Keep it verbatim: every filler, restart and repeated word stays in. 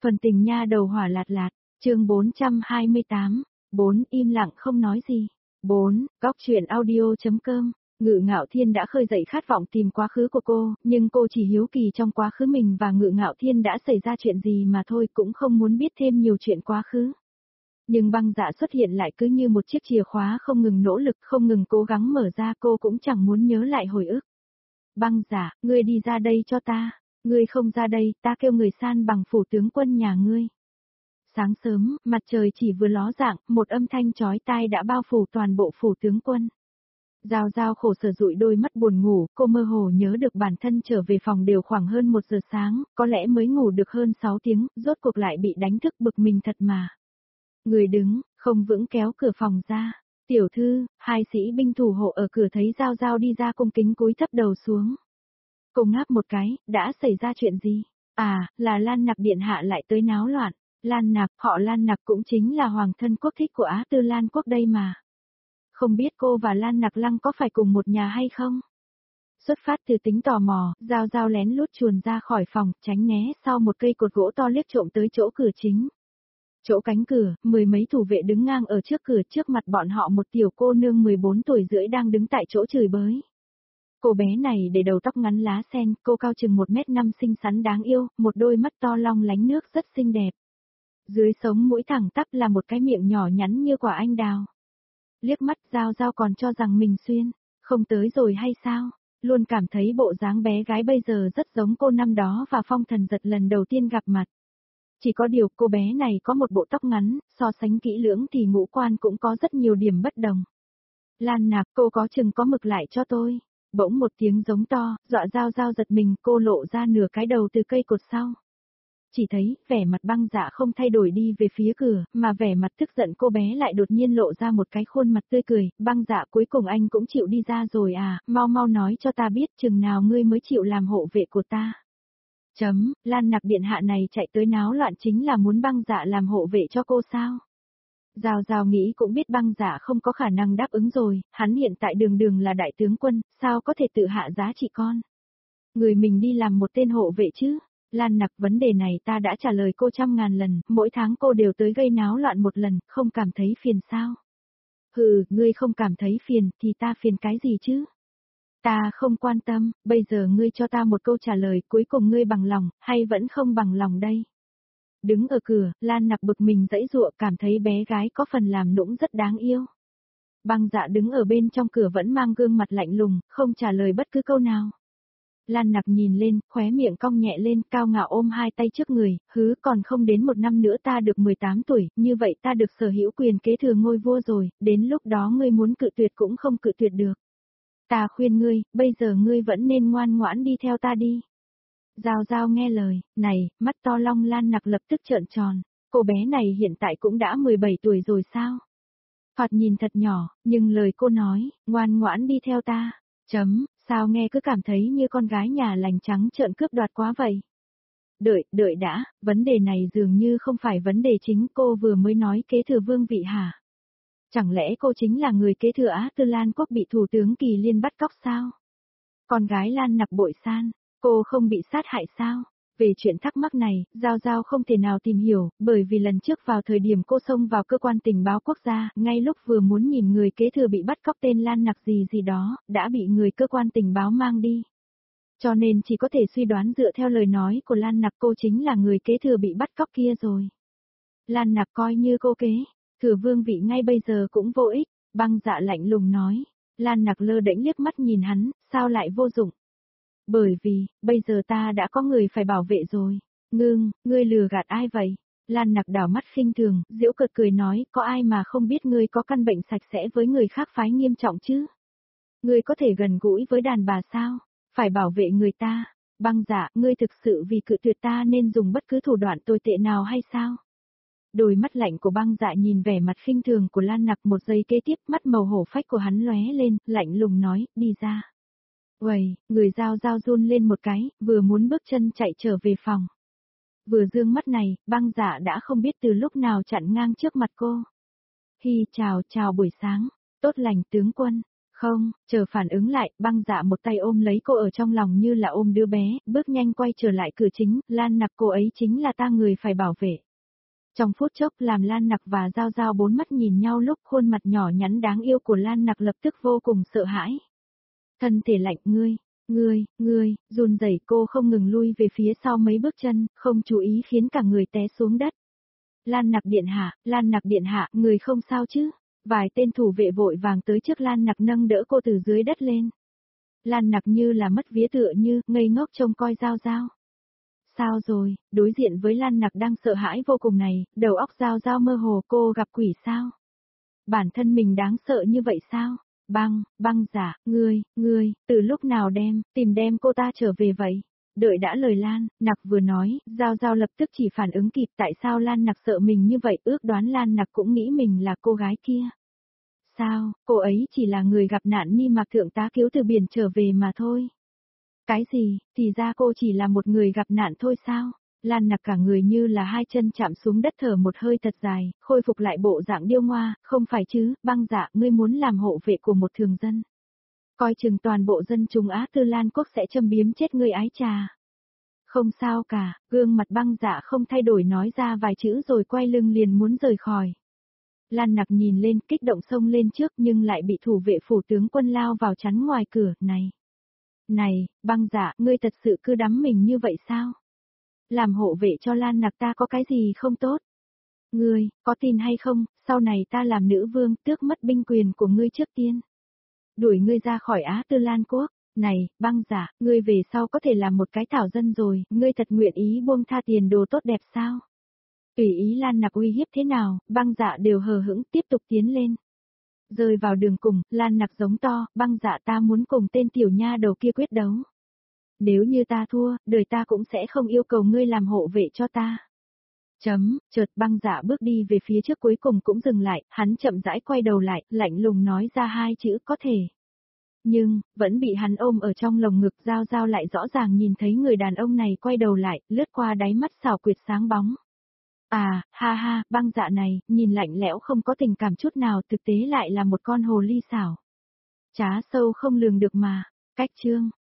Phần tình nha đầu hỏa lạt lạt, chương bốn trăm hai mươi tám, bốn im lặng không nói gì. bốn Góc truyện audio.com, Ngự Ngạo Thiên đã khơi dậy khát vọng tìm quá khứ của cô, nhưng cô chỉ hiếu kỳ trong quá khứ mình và Ngự Ngạo Thiên đã xảy ra chuyện gì mà thôi, cũng không muốn biết thêm nhiều chuyện quá khứ. Nhưng băng dạ xuất hiện lại cứ như một chiếc chìa khóa không ngừng nỗ lực, không ngừng cố gắng mở ra, cô cũng chẳng muốn nhớ lại hồi ức. Băng dạ, ngươi đi ra đây cho ta. Ngươi không ra đây, ta kêu người san bằng phủ tướng quân nhà ngươi. Sáng sớm, mặt trời chỉ vừa ló dạng, một âm thanh chói tai đã bao phủ toàn bộ phủ tướng quân. Giao Giao khổ sở dụi đôi mắt buồn ngủ, cô mơ hồ nhớ được bản thân trở về phòng đều khoảng hơn một giờ sáng, có lẽ mới ngủ được hơn sáu tiếng, rốt cuộc lại bị đánh thức bực mình thật mà. Người đứng, không vững kéo cửa phòng ra. Tiểu thư, hai sĩ binh thủ hộ ở cửa thấy Giao Giao đi ra cung kính cúi thấp đầu xuống. Cô ngáp một cái, đã xảy ra chuyện gì? À, là Lan Nặc điện hạ lại tới náo loạn. Lan Nặc, họ Lan Nặc cũng chính là hoàng thân quốc thích của Á Tư Lan quốc đây mà. Không biết cô và Lan Nặc Lăng có phải cùng một nhà hay không? Xuất phát từ tính tò mò, Giao Giao lén lút chuồn ra khỏi phòng, tránh né sau một cây cột gỗ to liếc trộm tới chỗ cửa chính. Chỗ cánh cửa, mười mấy thủ vệ đứng ngang ở trước cửa, trước mặt bọn họ một tiểu cô nương mười bốn tuổi rưỡi đang đứng tại chỗ chửi bới. Cô bé này để đầu tóc ngắn lá sen, cô cao chừng một mét năm xinh xắn đáng yêu, một đôi mắt to long lánh nước rất xinh đẹp. Dưới sống mũi thẳng tắp là một cái miệng nhỏ nhắn như quả anh đào. Liếc mắt Giao Giao còn cho rằng mình xuyên, không tới rồi hay sao, luôn cảm thấy bộ dáng bé gái bây giờ rất giống cô năm đó và Phong Thần Giật lần đầu tiên gặp mặt. Chỉ có điều cô bé này có một bộ tóc ngắn, so sánh kỹ lưỡng thì ngũ quan cũng có rất nhiều điểm bất đồng. Lan Nặc, cô có chừng có mực lại cho tôi. Bỗng một tiếng giống to, dọa Giao Giao giật mình, cô lộ ra nửa cái đầu từ cây cột sau. Chỉ thấy, vẻ mặt băng dạ không thay đổi đi về phía cửa, mà vẻ mặt tức giận cô bé lại đột nhiên lộ ra một cái khuôn mặt tươi cười, băng dạ cuối cùng anh cũng chịu đi ra rồi à, mau mau nói cho ta biết chừng nào ngươi mới chịu làm hộ vệ của ta. Chấm, Lan Nặc điện hạ này chạy tới náo loạn chính là muốn băng dạ làm hộ vệ cho cô sao? Giao Giao nghĩ cũng biết băng dạ không có khả năng đáp ứng rồi, hắn hiện tại đường đường là đại tướng quân, sao có thể tự hạ giá trị con. Người mình đi làm một tên hộ vệ chứ, Lan Nặc vấn đề này ta đã trả lời cô trăm ngàn lần, mỗi tháng cô đều tới gây náo loạn một lần, không cảm thấy phiền sao? Hừ, ngươi không cảm thấy phiền, thì ta phiền cái gì chứ? Ta không quan tâm, bây giờ ngươi cho ta một câu trả lời, cuối cùng ngươi bằng lòng, hay vẫn không bằng lòng đây? Đứng ở cửa, Lan Nặc bực mình dãy dụa, cảm thấy bé gái có phần làm nũng rất đáng yêu. Băng dạ đứng ở bên trong cửa vẫn mang gương mặt lạnh lùng, không trả lời bất cứ câu nào. Lan Nặc nhìn lên, khóe miệng cong nhẹ lên, cao ngạo ôm hai tay trước người, hứ còn không đến một năm nữa ta được mười tám tuổi, như vậy ta được sở hữu quyền kế thừa ngôi vua rồi, đến lúc đó ngươi muốn cự tuyệt cũng không cự tuyệt được. Ta khuyên ngươi, bây giờ ngươi vẫn nên ngoan ngoãn đi theo ta đi. Giao Giao nghe lời, này, mắt to long Lan Nặc lập tức trợn tròn, cô bé này hiện tại cũng đã mười bảy tuổi rồi sao? Thoạt nhìn thật nhỏ, nhưng lời cô nói, ngoan ngoãn đi theo ta, chấm, sao nghe cứ cảm thấy như con gái nhà lành trắng trợn cướp đoạt quá vậy? Đợi, đợi đã, vấn đề này dường như không phải vấn đề chính, cô vừa mới nói kế thừa vương vị hả? Chẳng lẽ cô chính là người kế thừa Á Tư Lan quốc bị thủ tướng Kỳ Liên bắt cóc sao? Con gái Lan Nặc bội san, cô không bị sát hại sao? Về chuyện thắc mắc này, Giao Giao không thể nào tìm hiểu, bởi vì lần trước vào thời điểm cô xông vào cơ quan tình báo quốc gia, ngay lúc vừa muốn nhìn người kế thừa bị bắt cóc tên Lan Nặc gì gì đó, đã bị người cơ quan tình báo mang đi. Cho nên chỉ có thể suy đoán dựa theo lời nói của Lan Nặc cô chính là người kế thừa bị bắt cóc kia rồi. Lan Nặc coi như cô kế, thừa vương vị ngay bây giờ cũng vô ích, băng dạ lạnh lùng nói. Lan Nặc lơ đễnh liếc mắt nhìn hắn, sao lại vô dụng? Bởi vì, bây giờ ta đã có người phải bảo vệ rồi. Ngưng, ngươi lừa gạt ai vậy? Lan Nặc đảo mắt khinh thường, giễu cợt cười nói, có ai mà không biết ngươi có căn bệnh sạch sẽ với người khác phái nghiêm trọng chứ? Ngươi có thể gần gũi với đàn bà sao? Phải bảo vệ người ta. Băng dạ, ngươi thực sự vì cự tuyệt ta nên dùng bất cứ thủ đoạn tồi tệ nào hay sao? Đôi mắt lạnh của băng dạ nhìn vẻ mặt khinh thường của Lan Nặc một giây kế tiếp, mắt màu hổ phách của hắn lóe lên, lạnh lùng nói, đi ra. Uầy, người Giao Giao run lên một cái, vừa muốn bước chân chạy trở về phòng. Vừa dương mắt này, băng dạ đã không biết từ lúc nào chặn ngang trước mặt cô. Hi chào chào buổi sáng, tốt lành tướng quân, Không, chờ phản ứng lại, Băng Dạ một tay ôm lấy cô ở trong lòng như là ôm đứa bé, bước nhanh quay trở lại cửa chính, Lan Nặc cô ấy chính là ta người phải bảo vệ. Trong phút chốc làm Lan Nặc và Giao Giao bốn mắt nhìn nhau lúc khuôn mặt nhỏ nhắn đáng yêu của Lan Nặc lập tức vô cùng sợ hãi. Thân thể lạnh, ngươi, ngươi, ngươi, run rẩy cô không ngừng lui về phía sau mấy bước chân, không chú ý khiến cả người té xuống đất. Lan Nặc điện hạ, Lan Nặc điện hạ, người không sao chứ? Vài tên thủ vệ vội vàng tới trước Lan Nặc nâng đỡ cô từ dưới đất lên. Lan Nặc như là mất vía tựa như, ngây ngốc trông coi Giao Giao. Sao rồi, đối diện với Lan Nặc đang sợ hãi vô cùng này, đầu óc Giao Giao mơ hồ, cô gặp quỷ sao? Bản thân mình đáng sợ như vậy sao? Băng, Băng Dạ, ngươi, ngươi, từ lúc nào đem, tìm đem cô ta trở về vậy? Đợi đã lời Lan, Nặc vừa nói, Giao Giao lập tức chỉ phản ứng kịp tại sao Lan Nặc sợ mình như vậy, ước đoán Lan Nặc cũng nghĩ mình là cô gái kia. Sao, cô ấy chỉ là người gặp nạn ni mạc thượng tá cứu từ biển trở về mà thôi. Cái gì, thì ra cô chỉ là một người gặp nạn thôi sao? Lan Nặc cả người như là hai chân chạm xuống đất thở một hơi thật dài, khôi phục lại bộ dạng điêu ngoa, không phải chứ, Băng Dạ, ngươi muốn làm hộ vệ của một thường dân. Coi chừng toàn bộ dân chúng Á Tư Lan quốc sẽ châm biếm chết ngươi ái trà. Không sao cả, gương mặt Băng Dạ không thay đổi nói ra vài chữ rồi quay lưng liền muốn rời khỏi. Lan Nặc nhìn lên kích động xông lên trước nhưng lại bị thủ vệ phủ tướng quân lao vào chắn ngoài cửa, này. Này, Băng Dạ, ngươi thật sự cứ đắm mình như vậy sao? Làm hộ vệ cho Lan Nặc ta có cái gì không tốt? Ngươi, có tin hay không, sau này ta làm nữ vương tước mất binh quyền của ngươi trước tiên. Đuổi ngươi ra khỏi Á Tư Lan quốc. Này, Băng Dạ, ngươi về sau có thể làm một cái thảo dân rồi, ngươi thật nguyện ý buông tha tiền đồ tốt đẹp sao? Tùy ý Lan Nặc uy hiếp thế nào, Băng Dạ đều hờ hững tiếp tục tiến lên. Rơi vào đường cùng, Lan Nặc giống to, Băng Dạ ta muốn cùng tên tiểu nha đầu kia quyết đấu. Nếu như ta thua, đời ta cũng sẽ không yêu cầu ngươi làm hộ vệ cho ta. Chấm, chợt Băng Dạ bước đi về phía trước cuối cùng cũng dừng lại, hắn chậm rãi quay đầu lại, lạnh lùng nói ra hai chữ có thể. Nhưng, vẫn bị hắn ôm ở trong lồng ngực, Giao Giao lại rõ ràng nhìn thấy người đàn ông này quay đầu lại, lướt qua đáy mắt xảo quyệt sáng bóng. À, ha ha, Băng Dạ này, nhìn lạnh lẽo không có tình cảm chút nào, thực tế lại là một con hồ ly xảo. Trá sâu không lường được mà, cách chương.